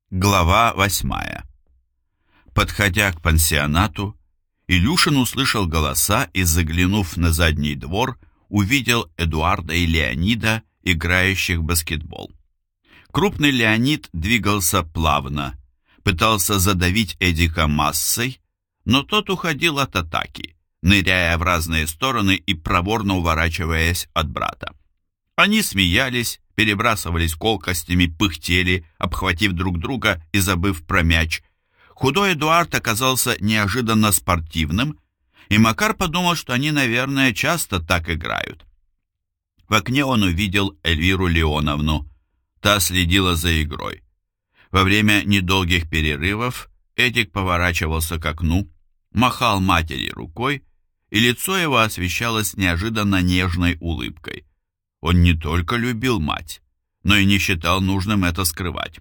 Глава 8. Подходя к пансионату, Илюшин услышал голоса и, заглянув на задний двор, увидел Эдуарда и Леонида, играющих в баскетбол. Крупный Леонид двигался плавно, пытался задавить Эдика массой, но тот уходил от атаки, ныряя в разные стороны и проворно уворачиваясь от брата. Они смеялись, перебрасывались колкостями, пыхтели, обхватив друг друга и забыв про мяч. Худой Эдуард оказался неожиданно спортивным, и Макар подумал, что они, наверное, часто так играют. В окне он увидел Эльвиру Леоновну. Та следила за игрой. Во время недолгих перерывов Эдик поворачивался к окну, махал матери рукой, и лицо его освещалось неожиданно нежной улыбкой. Он не только любил мать, но и не считал нужным это скрывать.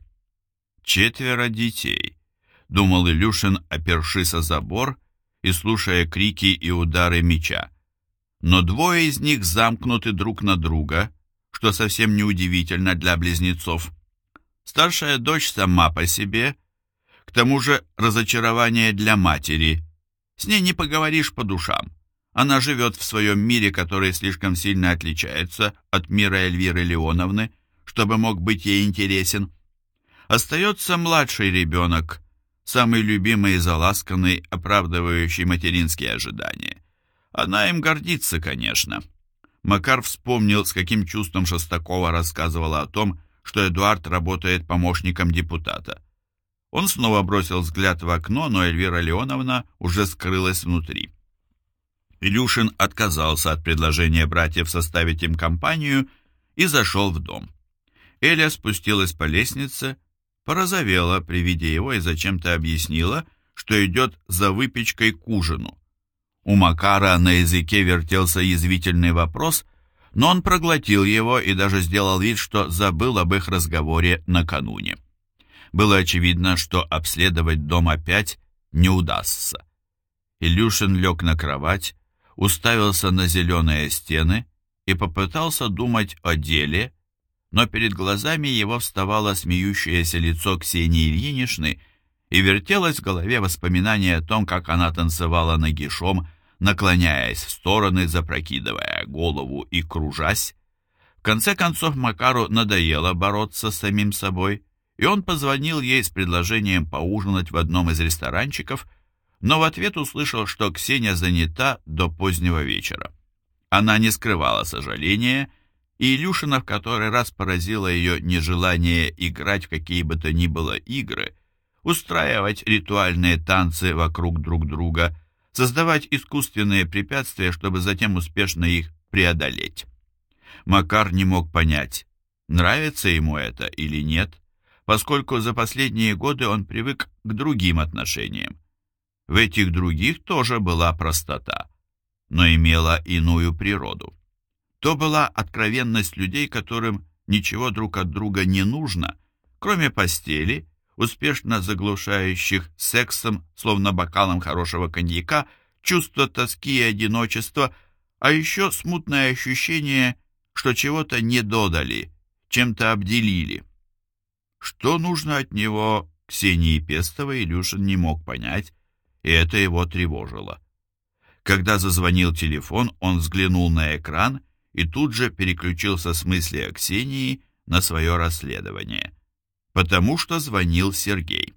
4 детей, думал Илюшин, опершись о забор и слушая крики и удары мяча. Но 2 из них замкнуты друг на друга, что совсем неудивительно для близнецов. Старшая дочь сама по себе, к тому же разочарование для матери. С ней не поговоришь по душам. Она живет в своем мире, который слишком сильно отличается от мира Эльвиры Леоновны, чтобы мог быть ей интересен. Остается младший ребенок, самый любимый и заласканный, оправдывающий материнские ожидания. Она им гордится, конечно. Макар вспомнил, с каким чувством Шестакова рассказывала о том, что Эдуард работает помощником депутата. Он снова бросил взгляд в окно, но Эльвира Леоновна уже скрылась внутри. Илюшин отказался от предложения братьев составить им компанию и зашел в дом. Эля спустилась по лестнице, порозовела при виде его и зачем-то объяснила, что идет за выпечкой к ужину. У Макара на языке вертелся язвительный вопрос, но он проглотил его и даже сделал вид, что забыл об их разговоре накануне. Было очевидно, что обследовать дом опять не удастся. Илюшин лег на кровать, уставился на зеленые стены и попытался думать о деле, но перед глазами его вставало смеющееся лицо Ксении Ильиничны и вертелось в голове воспоминание о том, как она танцевала нагишом, наклоняясь в стороны, запрокидывая голову и кружась. В конце концов Макару надоело бороться с самим собой, и он позвонил ей с предложением поужинать в одном из ресторанчиков, но в ответ услышал, что Ксения занята до позднего вечера. Она не скрывала сожаления, и Илюшина в который раз поразило ее нежелание играть в какие бы то ни было игры, устраивать ритуальные танцы вокруг друг друга, создавать искусственные препятствия, чтобы затем успешно их преодолеть. Макар не мог понять, нравится ему это или нет, поскольку за последние годы он привык к другим отношениям. В этих других тоже была простота, но имела иную природу. То была откровенность людей, которым ничего друг от друга не нужно, кроме постели, успешно заглушающих сексом, словно бокалом хорошего коньяка, чувство тоски и одиночества, а еще смутное ощущение, что чего-то не додали, чем-то обделили. Что нужно от него Ксении Пестовой, Илюшин не мог понять, и это его тревожило. Когда зазвонил телефон, он взглянул на экран и тут же переключился с мысли о Ксении на свое расследование, потому что звонил Сергей.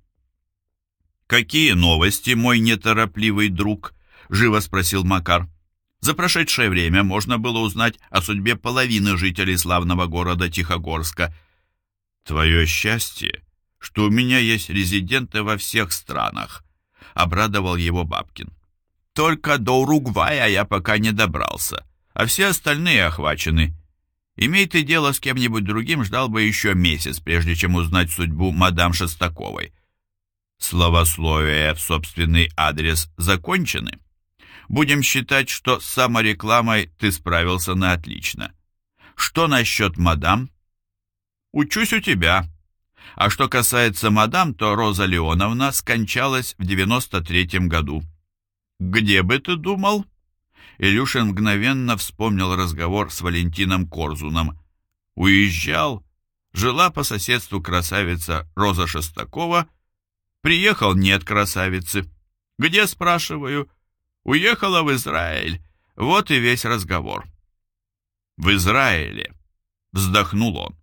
«Какие новости, мой неторопливый друг?» — живо спросил Макар. За прошедшее время можно было узнать о судьбе половины жителей славного города Тихогорска. «Твое счастье, что у меня есть резиденты во всех странах», — обрадовал его Бабкин. «Только до Уругвая я пока не добрался, а все остальные охвачены. Имей ты дело с кем-нибудь другим, ждал бы еще месяц, прежде чем узнать судьбу мадам Шестаковой. Словословия в собственный адрес закончены. Будем считать, что с саморекламой ты справился на отлично. Что насчет мадам? Учусь у тебя. А что касается мадам, то Роза Леоновна скончалась в 93-м году. Где бы ты думал?» Илюшин мгновенно вспомнил разговор с Валентином Корзуном. «Уезжал? Жила по соседству красавица Роза Шестакова. Приехал, нет красавицы. Где, спрашиваю? Уехала в Израиль. Вот и весь разговор. В Израиле. Вздохнул он.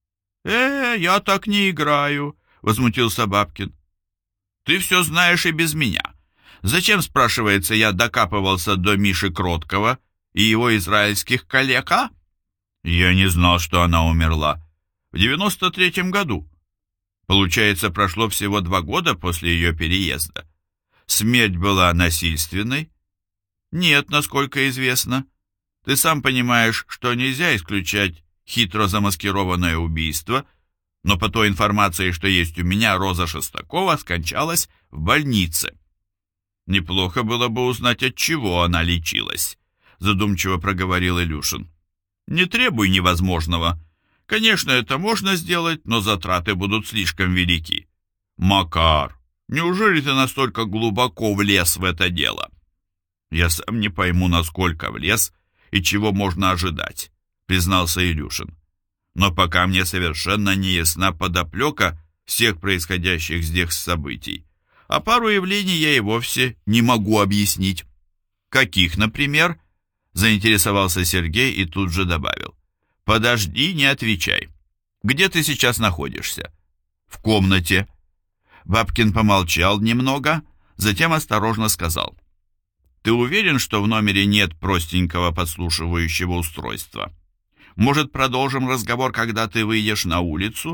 Я так не играю, возмутился Бабкин. Ты все знаешь и без меня. Зачем, спрашивается, я докапывался до Миши Кроткого и его израильских коллег, а? Я не знал, что она умерла. В 93-м году. Получается, прошло всего 2 года после ее переезда. Смерть была насильственной? Нет, насколько известно. Ты сам понимаешь, что нельзя исключать хитро замаскированное убийство, но по той информации, что есть у меня, Роза Шестакова скончалась в больнице. Неплохо было бы узнать, от чего она лечилась, задумчиво проговорил Илюшин. Не требуй невозможного. Конечно, это можно сделать, но затраты будут слишком велики. Макар, неужели ты настолько глубоко влез в это дело? Я сам не пойму, насколько влез и чего можно ожидать, признался Илюшин. Но пока мне совершенно не ясна подоплека всех происходящих здесь событий, а пару явлений я и вовсе не могу объяснить. Каких, например? Заинтересовался Сергей и тут же добавил. Подожди, не отвечай. Где ты сейчас находишься? В комнате. Бабкин помолчал немного, затем осторожно сказал. Ты уверен, что в номере нет простенького подслушивающего устройства? Может, продолжим разговор, когда ты выйдешь на улицу?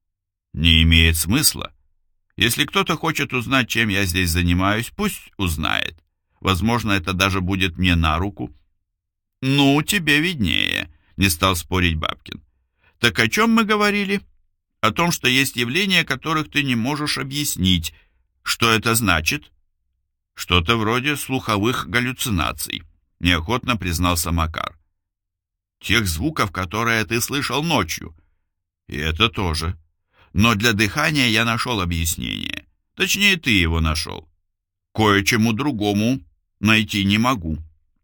Не имеет смысла. Если кто-то хочет узнать, чем я здесь занимаюсь, пусть узнает. Возможно, это даже будет мне на руку. Ну, тебе виднее, не стал спорить Бабкин. Так о чем мы говорили? О том, что есть явления, которых ты не можешь объяснить. Что это значит? Что-то вроде слуховых галлюцинаций, неохотно признался Макар. Тех звуков, которые ты слышал ночью. И это тоже. Но для дыхания я нашел объяснение. Точнее, ты его нашел. Кое-чему другому найти не могу.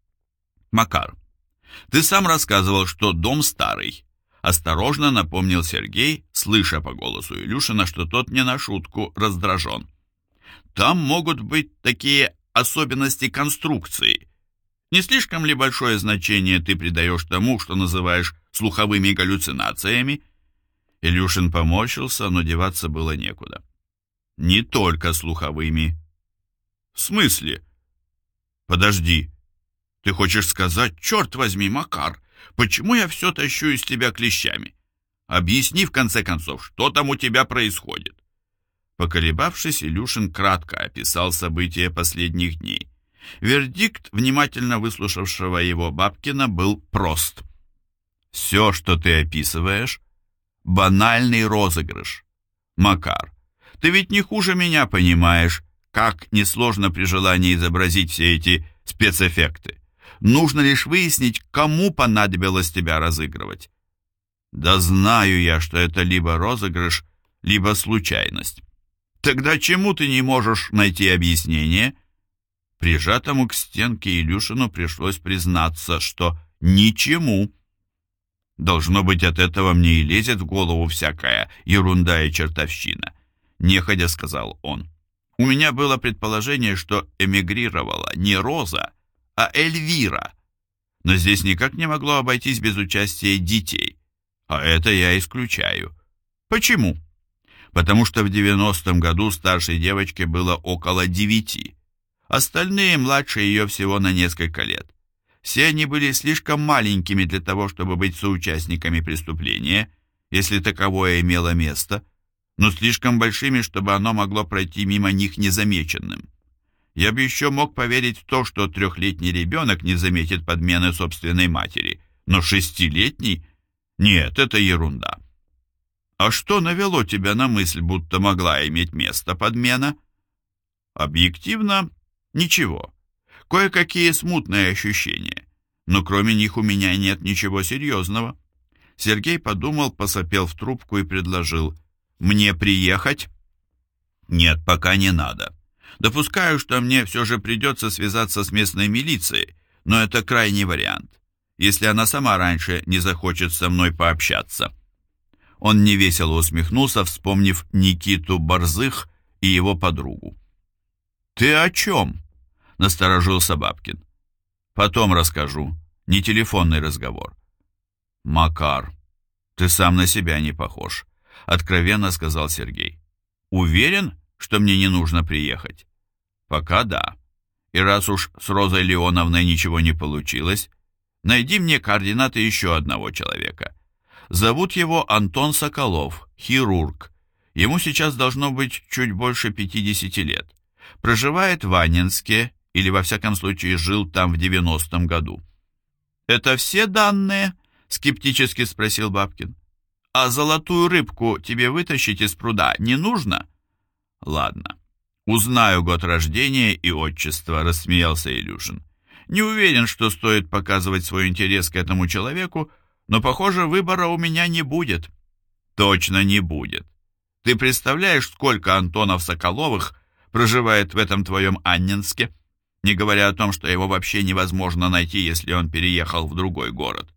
Макар, ты сам рассказывал, что дом старый. Осторожно напомнил Сергей, слыша по голосу Илюшина, что тот не на шутку раздражен. Там могут быть такие особенности конструкции. Не слишком ли большое значение ты придаешь тому, что называешь слуховыми галлюцинациями? Илюшин поморщился, но деваться было некуда. Не только слуховыми. В смысле? Подожди. Ты хочешь сказать, черт возьми, Макар, почему я все тащу из тебя клещами? Объясни, в конце концов, что там у тебя происходит. Поколебавшись, Илюшин кратко описал события последних дней. Вердикт внимательно выслушавшего его Бабкина был прост. Все, что ты описываешь, банальный розыгрыш. Макар, ты ведь не хуже меня понимаешь, как несложно при желании изобразить все эти спецэффекты. Нужно лишь выяснить, кому понадобилось тебя разыгрывать. Да знаю я, что это либо розыгрыш, либо случайность. Тогда чему ты не можешь найти объяснение? Прижатому к стенке Илюшину пришлось признаться, что ничему. Должно быть, от этого мне и лезет в голову всякая ерунда и чертовщина. Неходя сказал он. У меня было предположение, что эмигрировала не Роза, а Эльвира. Но здесь никак не могло обойтись без участия детей. А это я исключаю. Почему? Потому что в 90-м году старшей девочке было около 9. Остальные младше ее всего на несколько лет. Все они были слишком маленькими для того, чтобы быть соучастниками преступления, если таковое имело место, но слишком большими, чтобы оно могло пройти мимо них незамеченным. Я бы еще мог поверить в то, что 3-летний ребенок не заметит подмены собственной матери, но 6-летний? Нет, это ерунда. А что навело тебя на мысль, будто могла иметь место подмена? Объективно, ничего. Кое-какие смутные ощущения, но кроме них у меня нет ничего серьезного. Сергей подумал, посопел в трубку и предложил: «Мне приехать?» «Нет, пока не надо. Допускаю, что мне все же придется связаться с местной милицией, но это крайний вариант, если она сама раньше не захочет со мной пообщаться». Он невесело усмехнулся, вспомнив Никиту Борзых и его подругу. «Ты о чем?» — насторожился Бабкин. «Потом расскажу. Не телефонный разговор». «Макар, ты сам на себя не похож», — откровенно сказал Сергей. «Уверен, что мне не нужно приехать?» «Пока да. И раз уж с Розой Леоновной ничего не получилось, найди мне координаты еще одного человека. Зовут его Антон Соколов, хирург. Ему сейчас должно быть чуть больше 50 лет. Проживает в Анненске, или во всяком случае жил там в 90-м году». «Это все данные?» — скептически спросил Бабкин. «А золотую рыбку тебе вытащить из пруда не нужно?» «Ладно, узнаю год рождения и отчество», — рассмеялся Илюшин. «Не уверен, что стоит показывать свой интерес к этому человеку, но, похоже, выбора у меня не будет». «Точно не будет. Ты представляешь, сколько Антонов Соколовых проживает в этом твоем Анненске? Не говоря о том, что его вообще невозможно найти, если он переехал в другой город».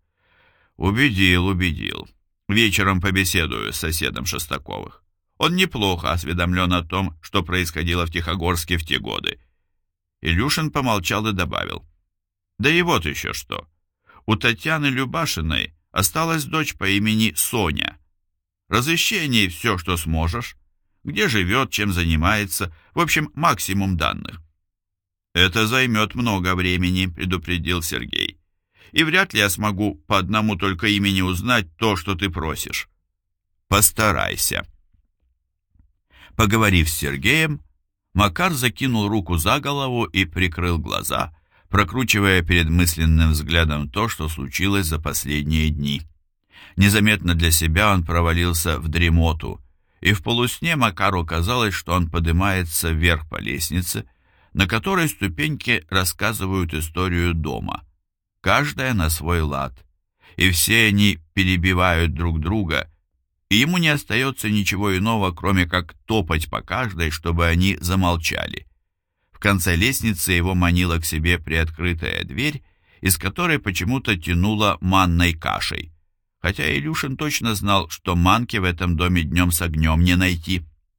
«Убедил. Вечером побеседую с соседом Шестаковых. Он неплохо осведомлен о том, что происходило в Тихогорске в те годы». Илюшин помолчал и добавил. «Да и вот еще что. У Татьяны Любашиной осталась дочь по имени Соня. Разыщи о ней все, что сможешь. Где живет, чем занимается, в общем, максимум данных». «Это займет много времени», — предупредил Сергей. «И вряд ли я смогу по одному только имени узнать то, что ты просишь». «Постарайся». Поговорив с Сергеем, Макар закинул руку за голову и прикрыл глаза, прокручивая перед мысленным взглядом то, что случилось за последние дни. Незаметно для себя он провалился в дремоту, и в полусне Макару казалось, что он поднимается вверх по лестнице, на которой ступеньки рассказывают историю дома, каждая на свой лад, и все они перебивают друг друга, и ему не остается ничего иного, кроме как топать по каждой, чтобы они замолчали. В конце лестницы его манила к себе приоткрытая дверь, из которой почему-то тянуло манной кашей, хотя Илюшин точно знал, что манки в этом доме днем с огнем не найти.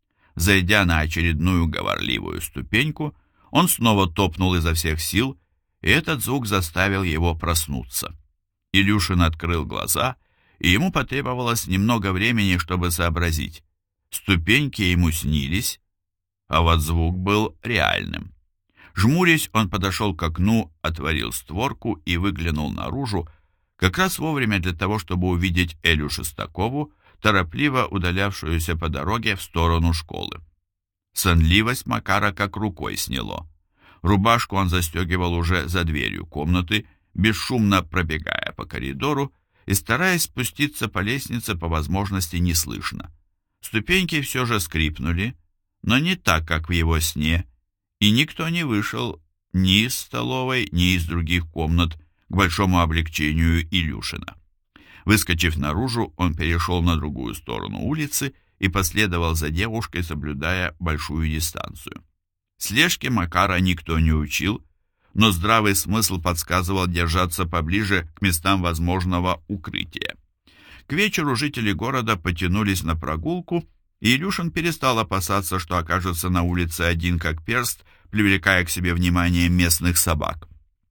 Зайдя на очередную говорливую ступеньку, он снова топнул изо всех сил, и этот звук заставил его проснуться. Илюшин открыл глаза, и ему потребовалось немного времени, чтобы сообразить. Ступеньки ему снились, а вот звук был реальным. Жмурясь, он подошел к окну, отворил створку и выглянул наружу, как раз вовремя для того, чтобы увидеть Элю Шестакову, торопливо удалявшуюся по дороге в сторону школы. Сонливость Макара как рукой сняло. Рубашку он застегивал уже за дверью комнаты, бесшумно пробегая по коридору и стараясь спуститься по лестнице по возможности неслышно. Ступеньки все же скрипнули, но не так, как в его сне, и никто не вышел ни из столовой, ни из других комнат, к большому облегчению Илюшина. Выскочив наружу, он перешел на другую сторону улицы и последовал за девушкой, соблюдая большую дистанцию. Слежке Макара никто не учил, но здравый смысл подсказывал держаться поближе к местам возможного укрытия. К вечеру жители города потянулись на прогулку, и Илюшин перестал опасаться, что окажется на улице один как перст, привлекая к себе внимание местных собак.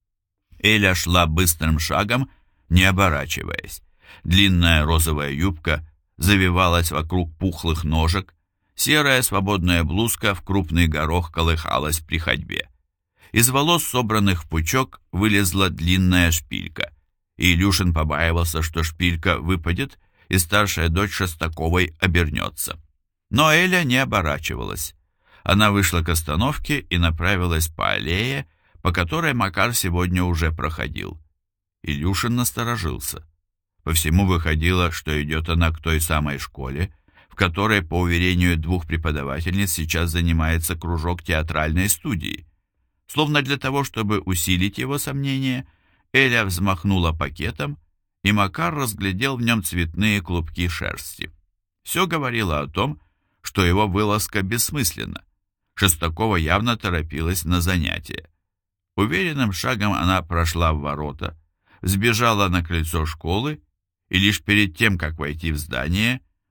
Эля шла быстрым шагом, не оборачиваясь. Длинная розовая юбка завивалась вокруг пухлых ножек, серая свободная блузка в крупный горох колыхалась при ходьбе. Из волос, собранных в пучок, вылезла длинная шпилька, и Илюшин побаивался, что шпилька выпадет, и старшая дочь Шестаковой обернется. Но Эля не оборачивалась. Она вышла к остановке и направилась по аллее, по которой Макар сегодня уже проходил. Илюшин насторожился. По всему выходило, что идет она к той самой школе, в которой, по уверению двух преподавательниц, сейчас занимается кружок театральной студии. Словно для того, чтобы усилить его сомнения, Эля взмахнула пакетом, и Макар разглядел в нем цветные клубки шерсти. Все говорило о том, что его вылазка бессмысленна. Шестакова явно торопилась на занятия. Уверенным шагом она прошла в ворота, сбежала на крыльцо школы и лишь перед тем, как войти в здание,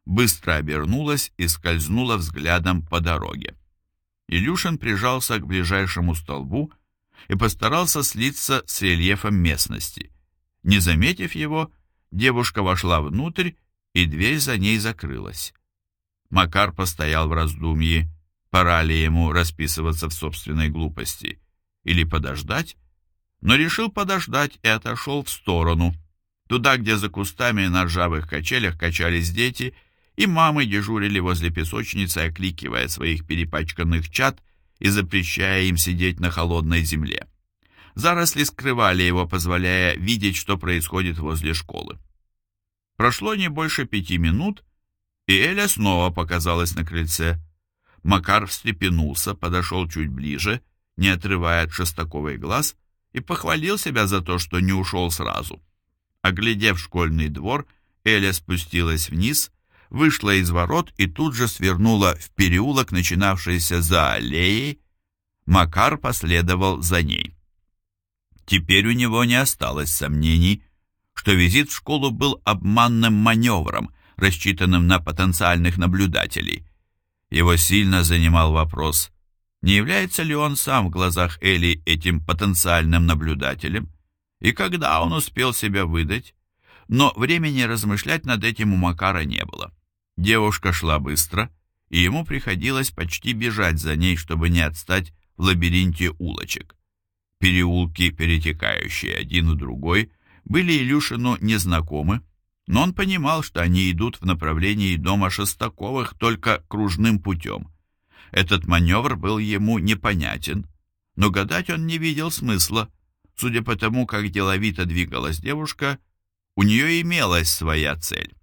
быстро обернулась и скользнула взглядом по дороге. Илюшин прижался к ближайшему столбу и постарался слиться с рельефом местности. Не заметив его, девушка вошла внутрь, и дверь за ней закрылась. Макар постоял в раздумье, пора ли ему расписываться в собственной глупости или подождать, но решил подождать и отошел в сторону, туда, где за кустами на ржавых качелях качались дети, и мамы дежурили возле песочницы, окликивая своих перепачканных чад и запрещая им сидеть на холодной земле. Заросли скрывали его, позволяя видеть, что происходит возле школы. Прошло не больше 5 минут, и Эля снова показалась на крыльце. Макар встрепенулся, подошел чуть ближе, не отрывая от Шестаковой глаз, и похвалил себя за то, что не ушел сразу. Оглядев школьный двор, Эля спустилась вниз, вышла из ворот и тут же свернула в переулок, начинавшийся за аллеей. Макар последовал за ней. Теперь у него не осталось сомнений, что визит в школу был обманным маневром, рассчитанным на потенциальных наблюдателей. Его сильно занимал вопрос, не является ли он сам в глазах Эли этим потенциальным наблюдателем, и когда он успел себя выдать, но времени размышлять над этим у Макара не было. Девушка шла быстро, и ему приходилось почти бежать за ней, чтобы не отстать в лабиринте улочек. Переулки, перетекающие один в другой, были Илюшину незнакомы, но он понимал, что они идут в направлении дома Шестаковых только кружным путем. Этот маневр был ему непонятен, но гадать он не видел смысла. Судя по тому, как деловито двигалась девушка, у нее имелась своя цель.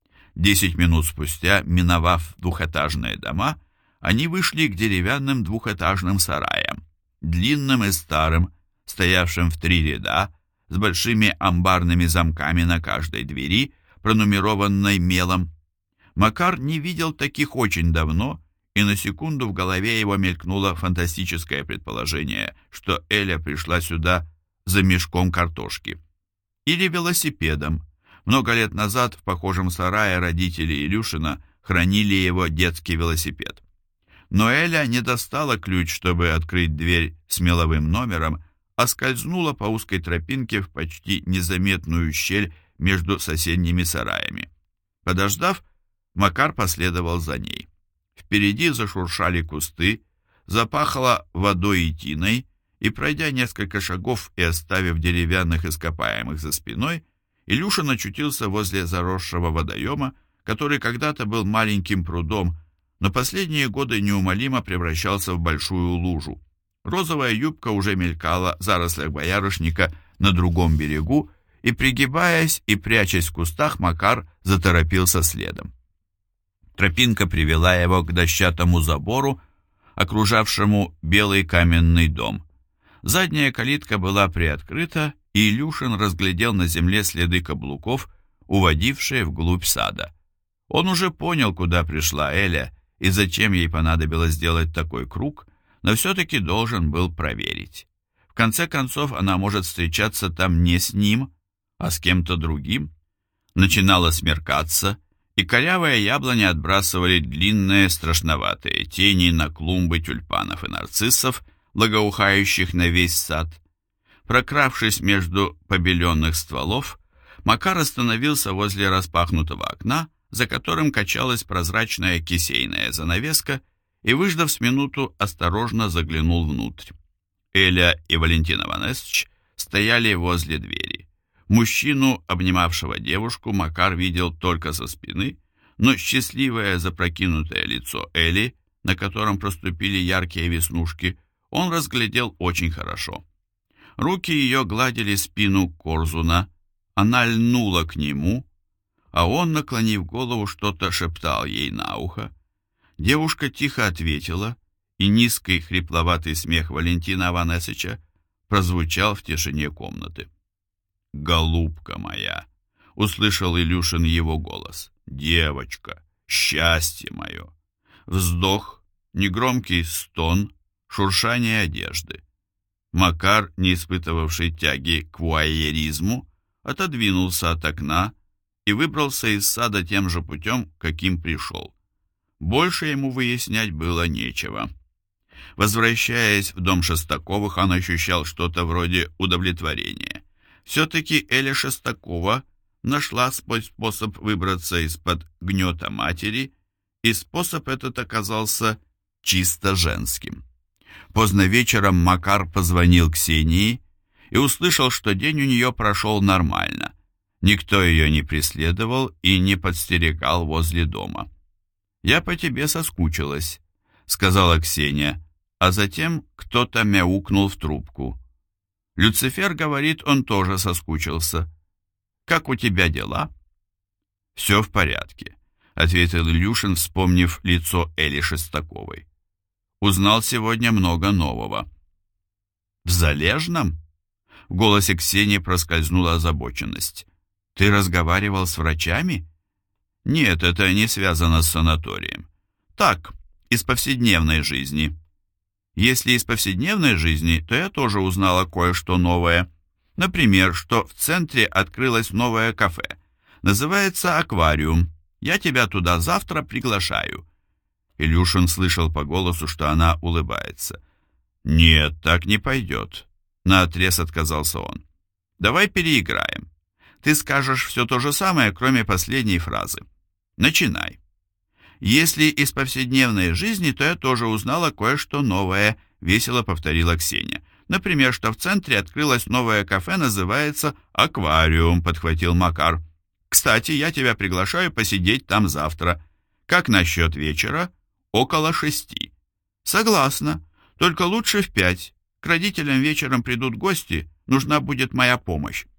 10 минут спустя, миновав двухэтажные дома, они вышли к деревянным двухэтажным сараям, длинным и старым, стоявшим в 3 ряда, с большими амбарными замками на каждой двери, пронумерованной мелом. Макар не видел таких очень давно, и на секунду в голове его мелькнуло фантастическое предположение, что Эля пришла сюда за мешком картошки. Или велосипедом. Много лет назад в похожем сарае родители Илюшина хранили его детский велосипед. Но Эля не достала ключ, чтобы открыть дверь с меловым номером, а скользнула по узкой тропинке в почти незаметную щель между соседними сараями. Подождав, Макар последовал за ней. Впереди зашуршали кусты, запахло водой и тиной, и, пройдя несколько шагов и оставив деревянных ископаемых за спиной, Илюшин очутился возле заросшего водоема, который когда-то был маленьким прудом, но последние годы неумолимо превращался в большую лужу. Розовая юбка уже мелькала в зарослях боярышника на другом берегу, и, пригибаясь и прячась в кустах, Макар заторопился следом. Тропинка привела его к дощатому забору, окружавшему белый каменный дом. Задняя калитка была приоткрыта, и Илюшин разглядел на земле следы каблуков, уводившие вглубь сада. Он уже понял, куда пришла Эля и зачем ей понадобилось сделать такой круг, но все-таки должен был проверить. В конце концов, она может встречаться там не с ним, а с кем-то другим. Начинало смеркаться, и корявые яблони отбрасывали длинные страшноватые тени на клумбы тюльпанов и нарциссов, благоухающих на весь сад. Прокравшись между побеленных стволов, Макар остановился возле распахнутого окна, за которым качалась прозрачная кисейная занавеска, и, выждав с минуту, осторожно заглянул внутрь. Эля и Валентин Иванович стояли возле двери. Мужчину, обнимавшего девушку, Макар видел только со спины, но счастливое запрокинутое лицо Эли, на котором проступили яркие веснушки, он разглядел очень хорошо. Руки ее гладили спину Корзуна, она льнула к нему, а он, наклонив голову, что-то шептал ей на ухо. Девушка тихо ответила, и низкий хрипловатый смех Валентина Аванесыча прозвучал в тишине комнаты. «Голубка моя!» — услышал Илюшин его голос. «Девочка! Счастье мое!» Вздох, негромкий стон, шуршание одежды. Макар, не испытывавший тяги к вуайеризму, отодвинулся от окна и выбрался из сада тем же путем, каким пришел. Больше ему выяснять было нечего. Возвращаясь в дом Шестаковых, он ощущал что-то вроде удовлетворения. Все-таки Эля Шестакова нашла свой способ выбраться из-под гнета матери, и способ этот оказался чисто женским. Поздно вечером Макар позвонил Ксении и услышал, что день у нее прошел нормально. Никто ее не преследовал и не подстерегал возле дома. «Я по тебе соскучилась», — сказала Ксения, а затем кто-то мяукнул в трубку. Люцифер говорит, он тоже соскучился. «Как у тебя дела?» «Все в порядке», — ответил Илюшин, вспомнив лицо Эли Шестаковой. «Узнал сегодня много нового». «В Залежном?» В голосе Ксении проскользнула озабоченность. «Ты разговаривал с врачами?» «Нет, это не связано с санаторием. Так, из повседневной жизни». «Если из повседневной жизни, то я тоже узнала кое-что новое. Например, что в центре открылось новое кафе. Называется «Аквариум». Я тебя туда завтра приглашаю». Илюшин слышал по голосу, что она улыбается. «Нет, так не пойдет», — наотрез отказался он. «Давай переиграем. Ты скажешь все то же самое, кроме последней фразы. Начинай». «Если из повседневной жизни, то я тоже узнала кое-что новое», — весело повторила Ксения. «Например, что в центре открылось новое кафе, называется «Аквариум», — подхватил Макар. «Кстати, я тебя приглашаю посидеть там завтра. Как насчет вечера? Около 6. «Согласна. Только лучше в 5. К родителям вечером придут гости, нужна будет моя помощь».